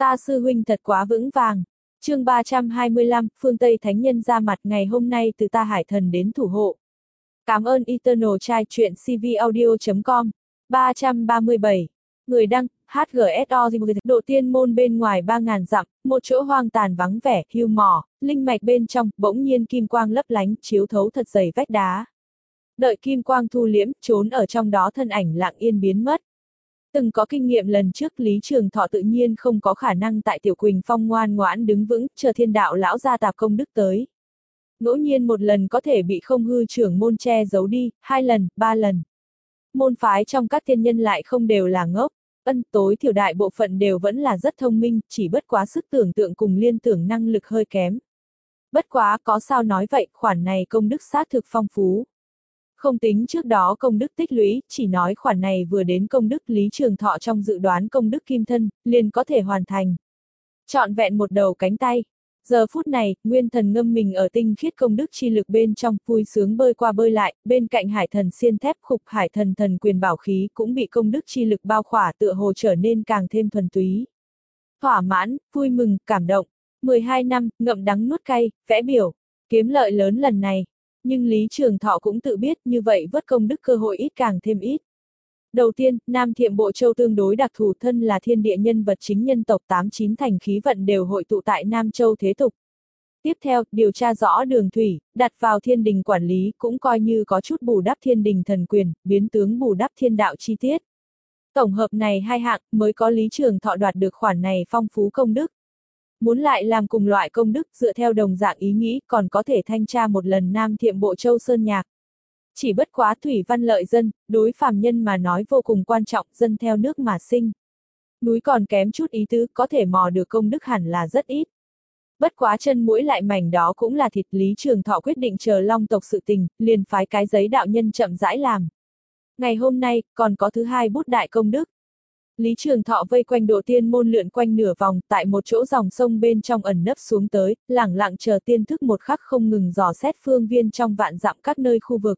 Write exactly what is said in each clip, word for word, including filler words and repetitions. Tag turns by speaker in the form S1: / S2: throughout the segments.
S1: Ta sư huynh thật quá vững vàng. Chương ba trăm hai mươi lăm, phương Tây Thánh Nhân ra mặt ngày hôm nay từ ta Hải Thần đến thủ hộ. Cảm ơn Eternal trai truyện cvaudio chấm com. ba trăm ba mươi bảy. Người đăng, hát giê ét o độ tiên môn bên ngoài ba ngàn dặm, một chỗ hoang tàn vắng vẻ, hưu mỏ, linh mạch bên trong, bỗng nhiên kim quang lấp lánh, chiếu thấu thật dày vách đá. Đợi kim quang thu liễm, trốn ở trong đó thân ảnh lặng yên biến mất. Từng có kinh nghiệm lần trước Lý Trường Thọ tự nhiên không có khả năng tại Tiểu Quỳnh Phong ngoan ngoãn đứng vững, chờ thiên đạo lão gia tạp công đức tới. Ngẫu nhiên một lần có thể bị không hư trưởng môn che giấu đi, hai lần, ba lần. Môn phái trong các tiên nhân lại không đều là ngốc, ân tối thiểu đại bộ phận đều vẫn là rất thông minh, chỉ bất quá sức tưởng tượng cùng liên tưởng năng lực hơi kém. Bất quá có sao nói vậy, khoản này công đức xác thực phong phú. Không tính trước đó công đức tích lũy, chỉ nói khoản này vừa đến công đức Lý Trường Thọ trong dự đoán công đức kim thân, liền có thể hoàn thành. Trọn vẹn một đầu cánh tay. Giờ phút này, nguyên thần ngâm mình ở tinh khiết công đức chi lực bên trong, vui sướng bơi qua bơi lại, bên cạnh hải thần xiên thép khục hải thần thần quyền bảo khí cũng bị công đức chi lực bao khỏa tựa hồ trở nên càng thêm thuần túy. Thỏa mãn, vui mừng, cảm động. mười hai năm, ngậm đắng nuốt cay, vẽ biểu, kiếm lợi lớn lần này. Nhưng Lý Trường Thọ cũng tự biết như vậy vớt công đức cơ hội ít càng thêm ít. Đầu tiên, Nam Thiệm Bộ Châu tương đối đặc thù thân là thiên địa nhân vật chính nhân tộc tám chín thành khí vận đều hội tụ tại Nam Châu thế tục. Tiếp theo, điều tra rõ đường thủy, đặt vào thiên đình quản lý cũng coi như có chút bù đắp thiên đình thần quyền, biến tướng bù đắp thiên đạo chi tiết. Tổng hợp này hai hạng mới có Lý Trường Thọ đoạt được khoản này phong phú công đức. Muốn lại làm cùng loại công đức dựa theo đồng dạng ý nghĩ còn có thể thanh tra một lần Nam Thiệm Bộ Châu Sơn Nhạc. Chỉ bất quá thủy văn lợi dân, đối phàm nhân mà nói vô cùng quan trọng, dân theo nước mà sinh. Núi còn kém chút ý tứ, có thể mò được công đức hẳn là rất ít. Bất quá chân mũi lại mảnh đó cũng là thịt. Lý Trường Thọ quyết định chờ long tộc sự tình, liền phái cái giấy đạo nhân chậm rãi làm. Ngày hôm nay, còn có thứ hai bút đại công đức. Lý Trường Thọ vây quanh độ tiên môn lượn quanh nửa vòng, tại một chỗ dòng sông bên trong ẩn nấp xuống tới, lẳng lặng chờ tiên thức một khắc không ngừng dò xét phương viên trong vạn dặm các nơi khu vực.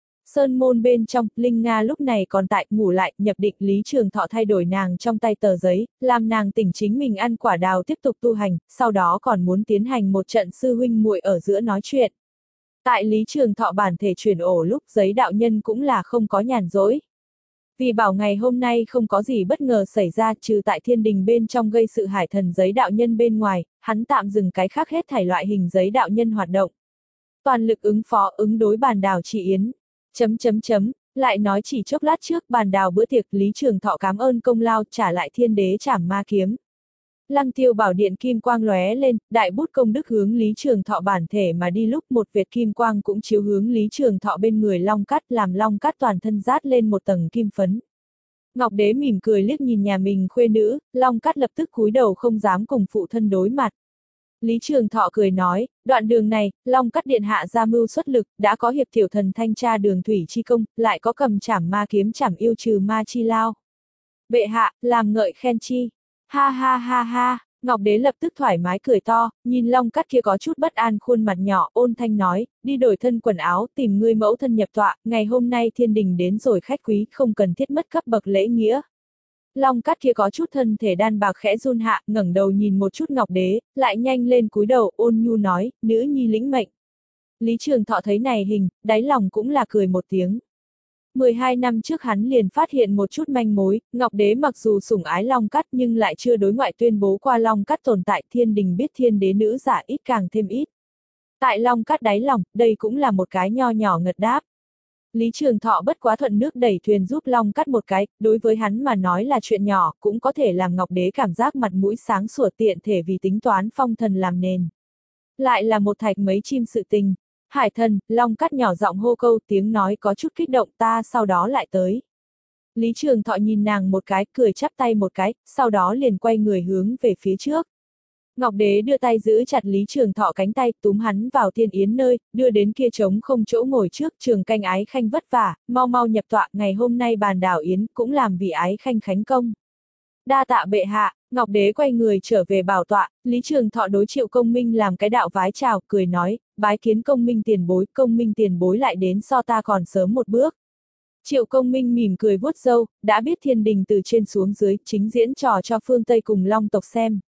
S1: Sơn môn bên trong, Linh Nga lúc này còn tại, ngủ lại, nhập định. Lý Trường Thọ thay đổi nàng trong tay tờ giấy, làm nàng tỉnh chính mình ăn quả đào tiếp tục tu hành, sau đó còn muốn tiến hành một trận sư huynh muội ở giữa nói chuyện. Tại Lý Trường Thọ bản thể chuyển ổ lúc giấy đạo nhân cũng là không có nhàn rỗi. Vì bảo ngày hôm nay không có gì bất ngờ xảy ra trừ tại thiên đình bên trong gây sự hải thần giấy đạo nhân bên ngoài, hắn tạm dừng cái khác hết thảy loại hình giấy đạo nhân hoạt động. Toàn lực ứng phó ứng đối bàn đào trị yến. Chấm chấm chấm, lại nói chỉ chốc lát trước bàn đào bữa tiệc Lý Trường Thọ cảm ơn công lao trả lại thiên đế trảm ma kiếm. Lăng tiêu bảo điện kim quang lóe lên, đại bút công đức hướng Lý Trường Thọ bản thể mà đi lúc một vệt kim quang cũng chiếu hướng Lý Trường Thọ bên người long cắt làm long cắt toàn thân rát lên một tầng kim phấn. Ngọc Đế mỉm cười liếc nhìn nhà mình khuê nữ, long cắt lập tức cúi đầu không dám cùng phụ thân đối mặt. Lý Trường Thọ cười nói, đoạn đường này, long cắt điện hạ ra mưu xuất lực, đã có hiệp tiểu thần thanh tra đường thủy chi công, lại có cầm trảm ma kiếm trảm yêu trừ ma chi lao. Bệ hạ, làm ngợi khen chi. Ha ha ha ha, Ngọc Đế lập tức thoải mái cười to, nhìn long cắt kia có chút bất an khuôn mặt nhỏ, ôn thanh nói, đi đổi thân quần áo, tìm ngươi mẫu thân nhập tọa, ngày hôm nay thiên đình đến rồi khách quý, không cần thiết mất cấp bậc lễ nghĩa. Long cắt kia có chút thân thể đan bạc khẽ run hạ, ngẩng đầu nhìn một chút Ngọc Đế, lại nhanh lên cúi đầu, ôn nhu nói, nữ nhi lĩnh mệnh. Lý Trường Thọ thấy này hình, đáy lòng cũng là cười một tiếng. mười hai năm trước hắn liền phát hiện một chút manh mối, Ngọc Đế mặc dù sủng ái Long Cắt nhưng lại chưa đối ngoại tuyên bố qua Long Cắt tồn tại, thiên đình biết thiên đế nữ giả ít càng thêm ít. Tại Long Cắt đáy lòng, đây cũng là một cái nho nhỏ ngật đáp. Lý Trường Thọ bất quá thuận nước đẩy thuyền giúp Long Cắt một cái, đối với hắn mà nói là chuyện nhỏ, cũng có thể làm Ngọc Đế cảm giác mặt mũi sáng sủa tiện thể vì tính toán phong thần làm nền. Lại là một thạch mấy chim sự tình. Hải thần, Long Cắt nhỏ giọng hô câu, tiếng nói có chút kích động, ta sau đó lại tới. Lý Trường Thọ nhìn nàng một cái, cười chắp tay một cái, sau đó liền quay người hướng về phía trước. Ngọc Đế đưa tay giữ chặt Lý Trường Thọ cánh tay, túm hắn vào thiên yến nơi, đưa đến kia trống không chỗ ngồi trước. Trường Canh ái khanh vất vả, mau mau nhập tọa, ngày hôm nay bàn đảo yến cũng làm vì ái khanh khánh công. Đa tạ bệ hạ. Ngọc Đế quay người trở về bảo tọa, Lý Trường Thọ đối Triệu Công Minh làm cái đạo vái chào, cười nói, bái kiến Công Minh tiền bối, Công Minh tiền bối lại đến so ta còn sớm một bước. Triệu Công Minh mỉm cười vuốt râu, đã biết thiên đình từ trên xuống dưới, chính diễn trò cho phương Tây cùng Long tộc xem.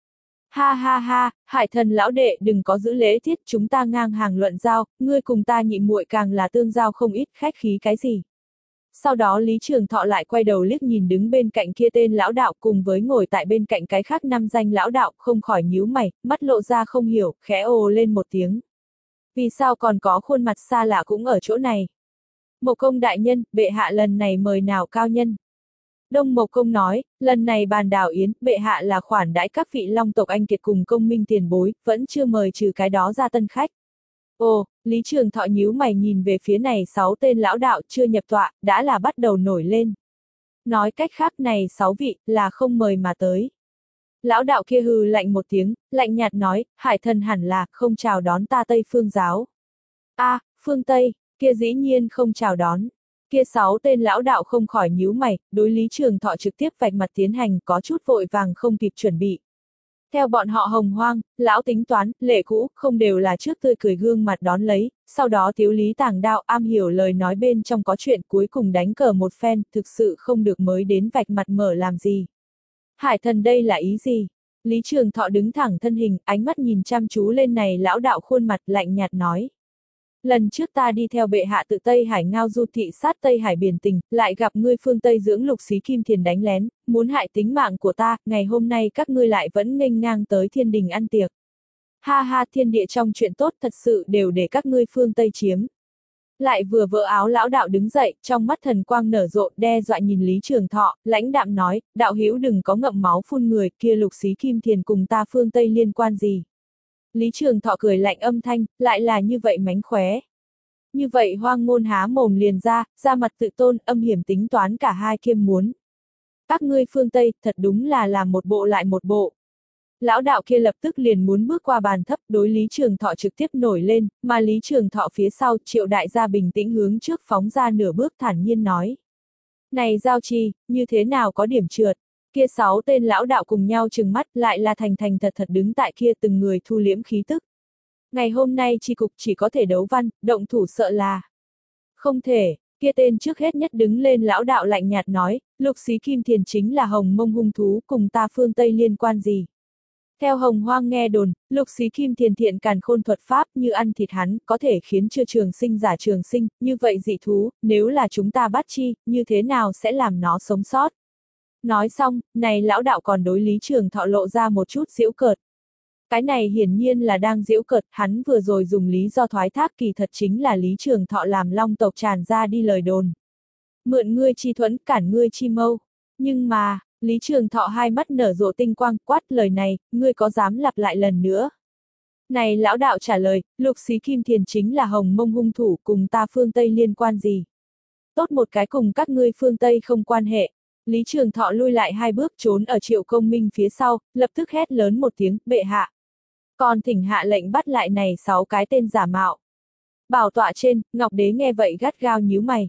S1: Ha ha ha, Hải Thần lão đệ đừng có giữ lễ tiết, chúng ta ngang hàng luận giao, ngươi cùng ta nhị muội càng là tương giao không ít, khách khí cái gì. Sau đó Lý Trường Thọ lại quay đầu liếc nhìn đứng bên cạnh kia tên lão đạo cùng với ngồi tại bên cạnh cái khác năm danh lão đạo, không khỏi nhíu mày, mắt lộ ra không hiểu, khẽ ồ lên một tiếng. Vì sao còn có khuôn mặt xa lạ cũng ở chỗ này? Mộc Công đại nhân, bệ hạ lần này mời nào cao nhân? Đông Mộc Công nói, lần này bàn đảo yến, bệ hạ là khoản đãi các vị long tộc anh kiệt cùng công minh tiền bối, vẫn chưa mời trừ cái đó ra tân khách. Ồ, Lý Trường Thọ nhíu mày nhìn về phía này sáu tên lão đạo chưa nhập tọa, đã là bắt đầu nổi lên. Nói cách khác này sáu vị, là không mời mà tới. Lão đạo kia hừ lạnh một tiếng, lạnh nhạt nói, Hải Thần hẳn là, không chào đón ta Tây Phương giáo. A, à, phương Tây, kia dĩ nhiên không chào đón. Kia sáu tên lão đạo không khỏi nhíu mày, đối Lý Trường Thọ trực tiếp vạch mặt tiến hành, có chút vội vàng không kịp chuẩn bị. Theo bọn họ hồng hoang, lão tính toán, lệ cũ, không đều là trước tươi cười gương mặt đón lấy, sau đó tiếu lý tàng đạo am hiểu lời nói bên trong có chuyện cuối cùng đánh cờ một phen, thực sự không được mới đến vạch mặt mở làm gì. Hải Thần đây là ý gì? Lý Trường Thọ đứng thẳng thân hình, ánh mắt nhìn chăm chú lên này lão đạo khuôn mặt lạnh nhạt nói. Lần trước ta đi theo bệ hạ tự Tây Hải ngao du thị sát Tây Hải biển tình, lại gặp ngươi phương Tây dưỡng lục xí kim thiền đánh lén, muốn hại tính mạng của ta, ngày hôm nay các ngươi lại vẫn nghênh ngang tới thiên đình ăn tiệc. Ha ha, thiên địa trong chuyện tốt thật sự đều để các ngươi phương Tây chiếm. Lại vừa vỡ áo lão đạo đứng dậy, trong mắt thần quang nở rộ, đe dọa nhìn Lý Trường Thọ, lãnh đạm nói, đạo hữu đừng có ngậm máu phun người, kia lục xí kim thiền cùng ta phương Tây liên quan gì. Lý Trường Thọ cười lạnh âm thanh, lại là như vậy mánh khóe. Như vậy hoang ngôn há mồm liền ra, ra mặt tự tôn, âm hiểm tính toán cả hai kiêm muốn. Các ngươi phương Tây, thật đúng là làm một bộ lại một bộ. Lão đạo kia lập tức liền muốn bước qua bàn thấp, đối Lý Trường Thọ trực tiếp nổi lên, mà Lý Trường Thọ phía sau, Triệu đại gia bình tĩnh hướng trước phóng ra nửa bước thản nhiên nói. Này Giao Trì, như thế nào có điểm trượt? Kia sáu tên lão đạo cùng nhau trừng mắt, lại là thành thành thật thật đứng tại kia từng người thu liễm khí tức. Ngày hôm nay chi cục chỉ có thể đấu văn, động thủ sợ là. Không thể, kia tên trước hết nhất đứng lên lão đạo lạnh nhạt nói, lục xí kim thiền chính là hồng mông hung thú, cùng ta phương Tây liên quan gì. Theo hồng hoang nghe đồn, lục xí kim thiền thiện càn khôn thuật pháp như ăn thịt hắn, có thể khiến chưa trường sinh giả trường sinh, như vậy dị thú, nếu là chúng ta bắt chi, như thế nào sẽ làm nó sống sót. Nói xong, này lão đạo còn đối Lý Trường Thọ lộ ra một chút giễu cợt. Cái này hiển nhiên là đang giễu cợt, hắn vừa rồi dùng lý do thoái thác kỳ thật chính là Lý Trường Thọ làm long tộc tràn ra đi lời đồn. Mượn ngươi chi thuẫn, cản ngươi chi mâu. Nhưng mà, Lý Trường Thọ hai mắt nở rộ tinh quang, quát lời này, ngươi có dám lặp lại lần nữa? Này lão đạo trả lời, lục xí kim thiền chính là hồng mông hung thủ, cùng ta phương Tây liên quan gì? Tốt một cái cùng các ngươi phương Tây không quan hệ. Lý Trường Thọ lui lại hai bước trốn ở Triệu Công Minh phía sau, lập tức hét lớn một tiếng, bệ hạ. Còn thỉnh hạ lệnh bắt lại này sáu cái tên giả mạo. Bảo tọa trên, Ngọc Đế nghe vậy gắt gao nhíu mày.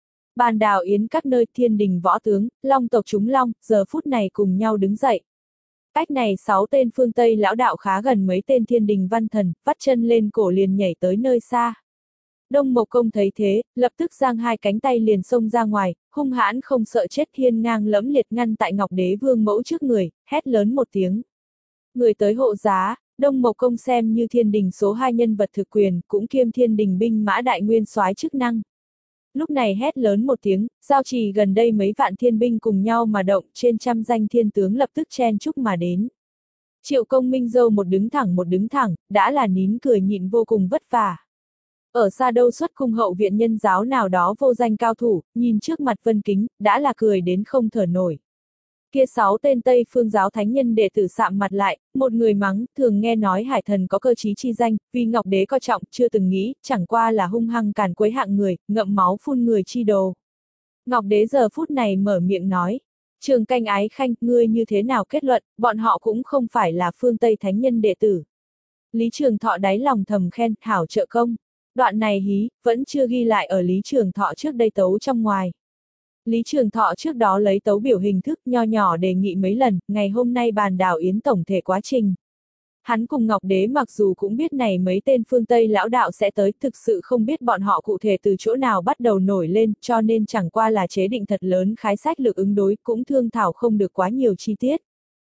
S1: Bàn đào yến các nơi thiên đình võ tướng, long tộc chúng long, giờ phút này cùng nhau đứng dậy. Cách này sáu tên phương Tây lão đạo khá gần mấy tên thiên đình văn thần, vắt chân lên cổ liền nhảy tới nơi xa. Đông Mộc Công thấy thế, lập tức giang hai cánh tay liền xông ra ngoài, hung hãn không sợ chết thiên ngang lẫm liệt ngăn tại Ngọc Đế Vương mẫu trước người, hét lớn một tiếng. Người tới hộ giá, Đông Mộc Công xem như thiên đình số hai nhân vật thực quyền, cũng kiêm thiên đình binh mã đại nguyên soái chức năng. Lúc này hét lớn một tiếng, Giao Trì gần đây mấy vạn thiên binh cùng nhau mà động, trên trăm danh thiên tướng lập tức chen chúc mà đến. Triệu Công Minh dâu một đứng thẳng một đứng thẳng, đã là nín cười nhịn vô cùng vất vả. Ở xa đâu xuất cung hậu viện nhân giáo nào đó vô danh cao thủ, nhìn trước mặt Vân Kính, đã là cười đến không thở nổi. Kia sáu tên Tây Phương giáo thánh nhân đệ tử sạm mặt lại, một người mắng, thường nghe nói Hải Thần có cơ trí chi danh, vì Ngọc Đế coi trọng, chưa từng nghĩ, chẳng qua là hung hăng càn quấy hạng người, ngậm máu phun người chi đồ. Ngọc Đế giờ phút này mở miệng nói, Trường Canh Ái Khanh, ngươi như thế nào kết luận, bọn họ cũng không phải là phương Tây thánh nhân đệ tử. Lý Trường Thọ đáy lòng thầm khen, hảo trợ công. Đoạn này hí, vẫn chưa ghi lại ở Lý Trường Thọ trước đây tấu trong ngoài. Lý Trường Thọ trước đó lấy tấu biểu hình thức nho nhỏ đề nghị mấy lần, ngày hôm nay bàn đào yến tổng thể quá trình. Hắn cùng Ngọc Đế mặc dù cũng biết này mấy tên phương Tây lão đạo sẽ tới, thực sự không biết bọn họ cụ thể từ chỗ nào bắt đầu nổi lên, cho nên chẳng qua là chế định thật lớn khái sách lược ứng đối, cũng thương thảo không được quá nhiều chi tiết.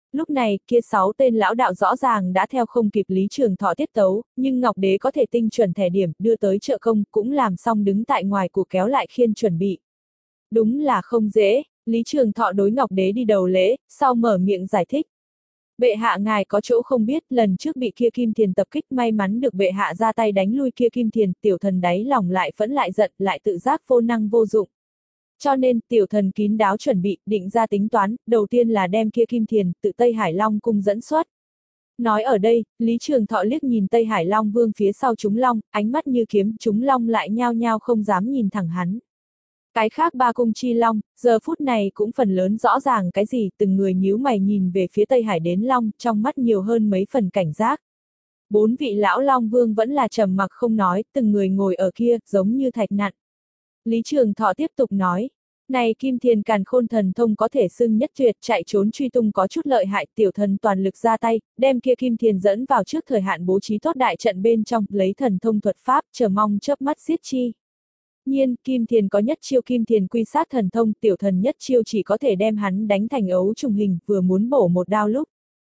S1: Lúc này, kia sáu tên lão đạo rõ ràng đã theo không kịp Lý Trường Thọ tiết tấu, nhưng Ngọc Đế có thể tinh chuẩn thẻ điểm, đưa tới trợ công, cũng làm xong đứng tại ngoài của kéo lại khiên chuẩn bị. Đúng là không dễ, Lý Trường Thọ đối Ngọc Đế đi đầu lễ, sau mở miệng giải thích. Bệ hạ ngài có chỗ không biết, lần trước bị kia Kim Thiền tập kích, may mắn được bệ hạ ra tay đánh lui kia Kim Thiền, tiểu thần đáy lòng lại phẫn lại giận, lại tự giác vô năng vô dụng. Cho nên, tiểu thần kín đáo chuẩn bị, định ra tính toán, đầu tiên là đem kia Kim Thiền, tự Tây Hải Long cung dẫn xuất. Nói ở đây, Lý Trường Thọ liếc nhìn Tây Hải Long Vương phía sau chúng long, ánh mắt như kiếm, chúng long lại nhao nhao không dám nhìn thẳng hắn. Cái khác ba cung chi long, giờ phút này cũng phần lớn rõ ràng cái gì, từng người nhíu mày nhìn về phía Tây Hải đến long, trong mắt nhiều hơn mấy phần cảnh giác. Bốn vị lão long vương vẫn là trầm mặc không nói, từng người ngồi ở kia, giống như thạch nặn. Lý Trường Thọ tiếp tục nói, này Kim Thiền càn khôn thần thông có thể xưng nhất tuyệt, chạy trốn truy tung có chút lợi hại, tiểu thần toàn lực ra tay, đem kia Kim Thiền dẫn vào trước thời hạn bố trí tốt đại trận bên trong, lấy thần thông thuật pháp, chờ mong chớp mắt giết chi. Nhiên, Kim Thiền có nhất chiêu Kim Thiền quy sát thần thông, tiểu thần nhất chiêu chỉ có thể đem hắn đánh thành ấu trùng hình, vừa muốn bổ một đao lúc.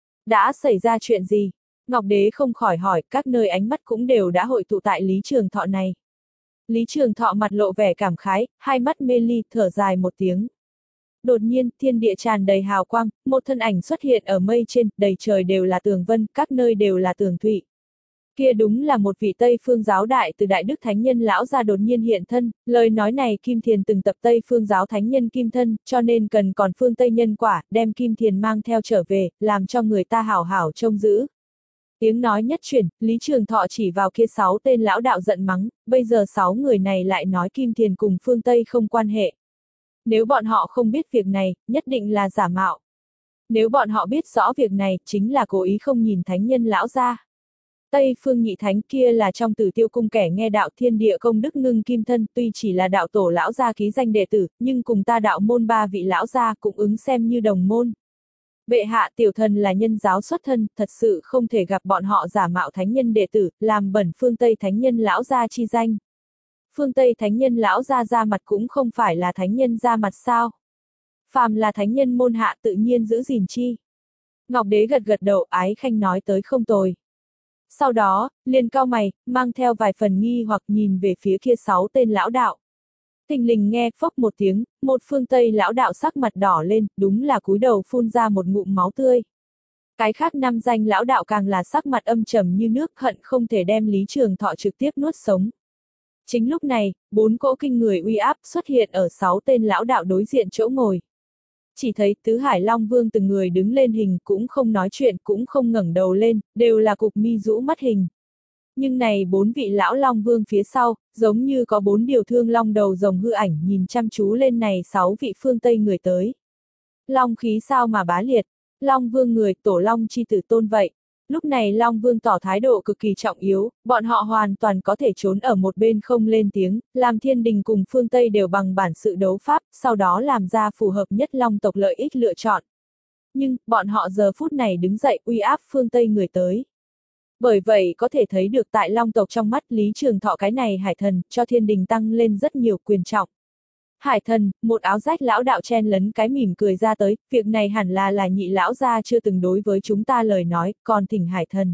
S1: Đã xảy ra chuyện gì? Ngọc Đế không khỏi hỏi, các nơi ánh mắt cũng đều đã hội tụ tại Lý Trường Thọ này. Lý Trường Thọ mặt lộ vẻ cảm khái, hai mắt mê ly, thở dài một tiếng. Đột nhiên, thiên địa tràn đầy hào quang, một thân ảnh xuất hiện ở mây trên, đầy trời đều là tường vân, các nơi đều là tường thụy. Kia đúng là một vị Tây Phương giáo đại từ Đại Đức Thánh Nhân lão gia đột nhiên hiện thân, lời nói này Kim Thiền từng tập Tây Phương giáo Thánh Nhân Kim thân, cho nên cần còn phương Tây nhân quả, đem Kim Thiền mang theo trở về, làm cho người ta hảo hảo trông giữ. Tiếng nói nhất chuyển, Lý Trường Thọ chỉ vào kia sáu tên lão đạo giận mắng, bây giờ sáu người này lại nói Kim Thiền cùng phương Tây không quan hệ. Nếu bọn họ không biết việc này, nhất định là giả mạo. Nếu bọn họ biết rõ việc này, chính là cố ý không nhìn Thánh Nhân lão gia. Tây Phương Nhị Thánh kia là trong Tử Tiêu cung kẻ nghe đạo thiên địa công đức ngưng kim thân, tuy chỉ là đạo tổ lão gia ký danh đệ tử, nhưng cùng ta đạo môn ba vị lão gia cũng ứng xem như đồng môn. Bệ hạ, tiểu thần là nhân giáo xuất thân, thật sự không thể gặp bọn họ giả mạo thánh nhân đệ tử, làm bẩn phương Tây thánh nhân lão gia chi danh. Phương Tây thánh nhân lão gia ra mặt cũng không phải là thánh nhân ra mặt sao? Phàm là thánh nhân môn hạ tự nhiên giữ gìn chi. Ngọc Đế gật gật đầu, ái khanh nói tới không tồi. Sau đó, liền cau mày, mang theo vài phần nghi hoặc nhìn về phía kia sáu tên lão đạo. Thình lình nghe phốc một tiếng, một phương Tây lão đạo sắc mặt đỏ lên, đúng là cúi đầu phun ra một ngụm máu tươi. Cái khác năm danh lão đạo càng là sắc mặt âm trầm như nước, hận không thể đem Lý Trường Thọ trực tiếp nuốt sống. Chính lúc này, bốn cỗ kinh người uy áp xuất hiện ở sáu tên lão đạo đối diện chỗ ngồi. Chỉ thấy Tứ Hải Long Vương từng người đứng lên hình, cũng không nói chuyện, cũng không ngẩng đầu lên, đều là cục mi rũ mắt hình. Nhưng này bốn vị lão Long Vương phía sau, giống như có bốn điều thương long đầu rồng hư ảnh nhìn chăm chú lên này sáu vị phương Tây người tới. Long khí sao mà bá liệt, Long Vương người, tổ Long chi tử tôn vậy. Lúc này Long Vương tỏ thái độ cực kỳ trọng yếu, bọn họ hoàn toàn có thể trốn ở một bên không lên tiếng, làm thiên đình cùng phương Tây đều bằng bản sự đấu pháp, sau đó làm ra phù hợp nhất Long tộc lợi ích lựa chọn. Nhưng, bọn họ giờ phút này đứng dậy uy áp phương Tây người tới. Bởi vậy có thể thấy được tại Long tộc trong mắt Lý Trường Thọ cái này hải thần, cho thiên đình tăng lên rất nhiều quyền trọng. Hải thần, một áo rách lão đạo chen lấn cái mỉm cười ra tới, việc này hẳn là là nhị lão gia chưa từng đối với chúng ta lời nói, còn thỉnh hải thần.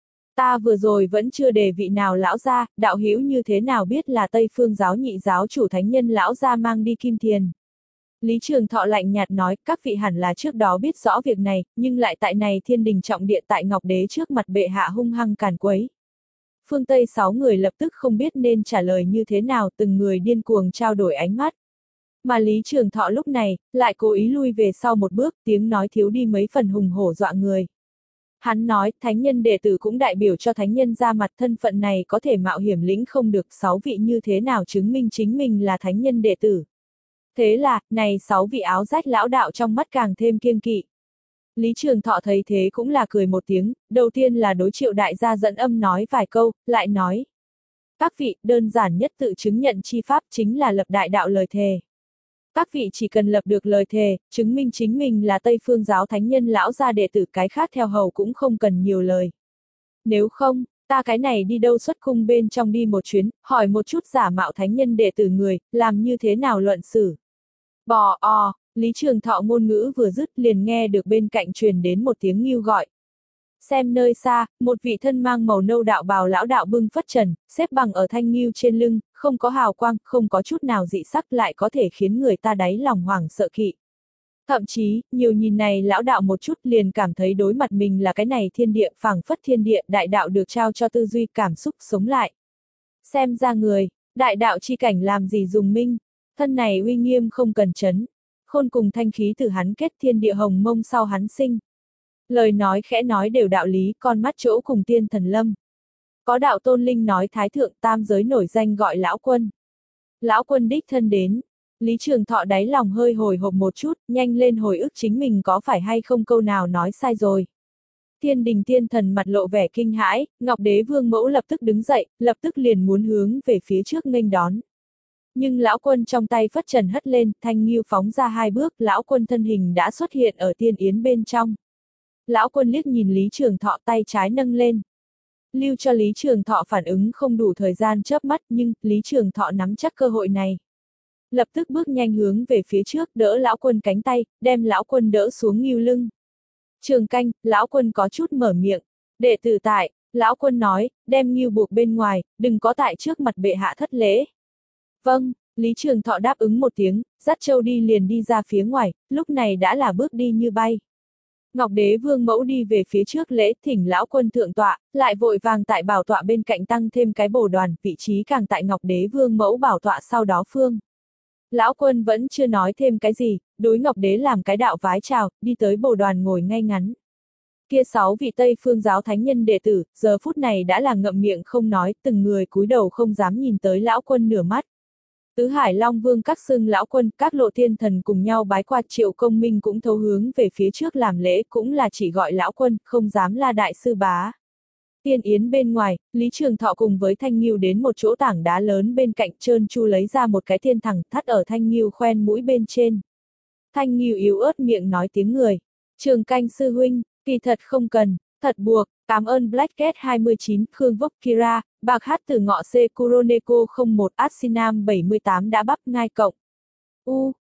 S1: Ta vừa rồi vẫn chưa đề vị nào lão gia, đạo hữu như thế nào biết là Tây Phương giáo nhị giáo chủ thánh nhân lão gia mang đi Kim Thiền. Lý Trường Thọ lạnh nhạt nói, các vị hẳn là trước đó biết rõ việc này, nhưng lại tại này thiên đình trọng địa tại Ngọc Đế trước mặt bệ hạ hung hăng càn quấy. Phương Tây sáu người lập tức không biết nên trả lời như thế nào, từng người điên cuồng trao đổi ánh mắt. Mà Lý Trường Thọ lúc này, lại cố ý lui về sau một bước, tiếng nói thiếu đi mấy phần hùng hổ dọa người. Hắn nói, thánh nhân đệ tử cũng đại biểu cho thánh nhân ra mặt, thân phận này có thể mạo hiểm lĩnh không được, sáu vị như thế nào chứng minh chính mình là thánh nhân đệ tử. Thế là, này sáu vị áo rách lão đạo trong mắt càng thêm kiêng kỵ. Lý Trường Thọ thấy thế cũng là cười một tiếng, đầu tiên là đối Triệu đại gia dẫn âm nói vài câu, lại nói. Các vị, đơn giản nhất tự chứng nhận chi pháp chính là lập đại đạo lời thề. Các vị chỉ cần lập được lời thề, chứng minh chính mình là Tây Phương giáo thánh nhân lão gia đệ tử, cái khác theo hầu cũng không cần nhiều lời. Nếu không, ta cái này đi đâu xuất cung bên trong đi một chuyến, hỏi một chút giả mạo thánh nhân đệ tử người, làm như thế nào luận xử. Bò o, Lý Trường Thọ ngôn ngữ vừa dứt liền nghe được bên cạnh truyền đến một tiếng nghêu gọi. Xem nơi xa, một vị thân mang màu nâu đạo bào lão đạo bưng phất trần, xếp bằng ở thanh nghêu trên lưng, không có hào quang, không có chút nào dị sắc lại có thể khiến người ta đáy lòng hoảng sợ kỵ. Thậm chí, nhiều nhìn này lão đạo một chút liền cảm thấy đối mặt mình là cái này thiên địa phảng phất thiên địa đại đạo được trao cho tư duy cảm xúc sống lại. Xem ra người, đại đạo chi cảnh làm gì dùng minh, thân này uy nghiêm không cần chấn, khôn cùng thanh khí từ hắn kết thiên địa hồng mông sau hắn sinh. Lời nói khẽ nói đều đạo lý, con mắt chỗ cùng tiên thần lâm. Có đạo tôn linh nói thái thượng tam giới nổi danh gọi lão quân. Lão quân đích thân đến. Lý Trường Thọ đáy lòng hơi hồi hộp một chút, nhanh lên hồi ức chính mình có phải hay không câu nào nói sai rồi. Thiên đình tiên thần mặt lộ vẻ kinh hãi, Ngọc Đế Vương Mẫu lập tức đứng dậy, lập tức liền muốn hướng về phía trước nghênh đón. Nhưng lão quân trong tay phất trần hất lên, thanh nghêu phóng ra hai bước, lão quân thân hình đã xuất hiện ở tiên yến bên trong. Lão quân liếc nhìn Lý Trường Thọ tay trái nâng lên. Lưu cho Lý Trường Thọ phản ứng không đủ thời gian chớp mắt nhưng Lý Trường Thọ nắm chắc cơ hội này. Lập tức bước nhanh hướng về phía trước đỡ lão quân cánh tay, đem lão quân đỡ xuống nghêu lưng. Trường canh, lão quân có chút mở miệng. Đệ tử tại, lão quân nói, đem nghêu buộc bên ngoài, đừng có tại trước mặt bệ hạ thất lễ. Vâng, Lý Trường Thọ đáp ứng một tiếng, dắt Châu đi liền đi ra phía ngoài, lúc này đã là bước đi như bay. Ngọc Đế Vương Mẫu đi về phía trước lễ thỉnh lão quân thượng tọa, lại vội vàng tại bảo tọa bên cạnh tăng thêm cái bồ đoàn, vị trí càng tại Ngọc Đế Vương Mẫu bảo tọa sau đó phương. Lão quân vẫn chưa nói thêm cái gì, đối Ngọc Đế làm cái đạo vái chào, đi tới bồ đoàn ngồi ngay ngắn. Kia sáu vị Tây Phương giáo thánh nhân đệ tử, giờ phút này đã là ngậm miệng không nói, từng người cúi đầu không dám nhìn tới lão quân nửa mắt. Tứ Hải Long Vương các xưng lão quân, các lộ thiên thần cùng nhau bái qua, Triệu Công Minh cũng thấu hướng về phía trước làm lễ, cũng là chỉ gọi lão quân, không dám la đại sư bá. Tiên yến bên ngoài, Lý Trường Thọ cùng với Thanh Nghêu đến một chỗ tảng đá lớn bên cạnh, trơn chu lấy ra một cái thiên thẳng thắt ở Thanh Nghêu khoen mũi bên trên. Thanh Nghêu yếu ớt miệng nói tiếng người. Trường canh sư huynh, kỳ thật không cần, thật buộc, cảm ơn Black Cat hai mươi chín, Khương Vốc Kira, Bạc Hát từ ngọ C Kuroneko không một, Arsinam bảy mươi tám đã bắp ngai cộng. U,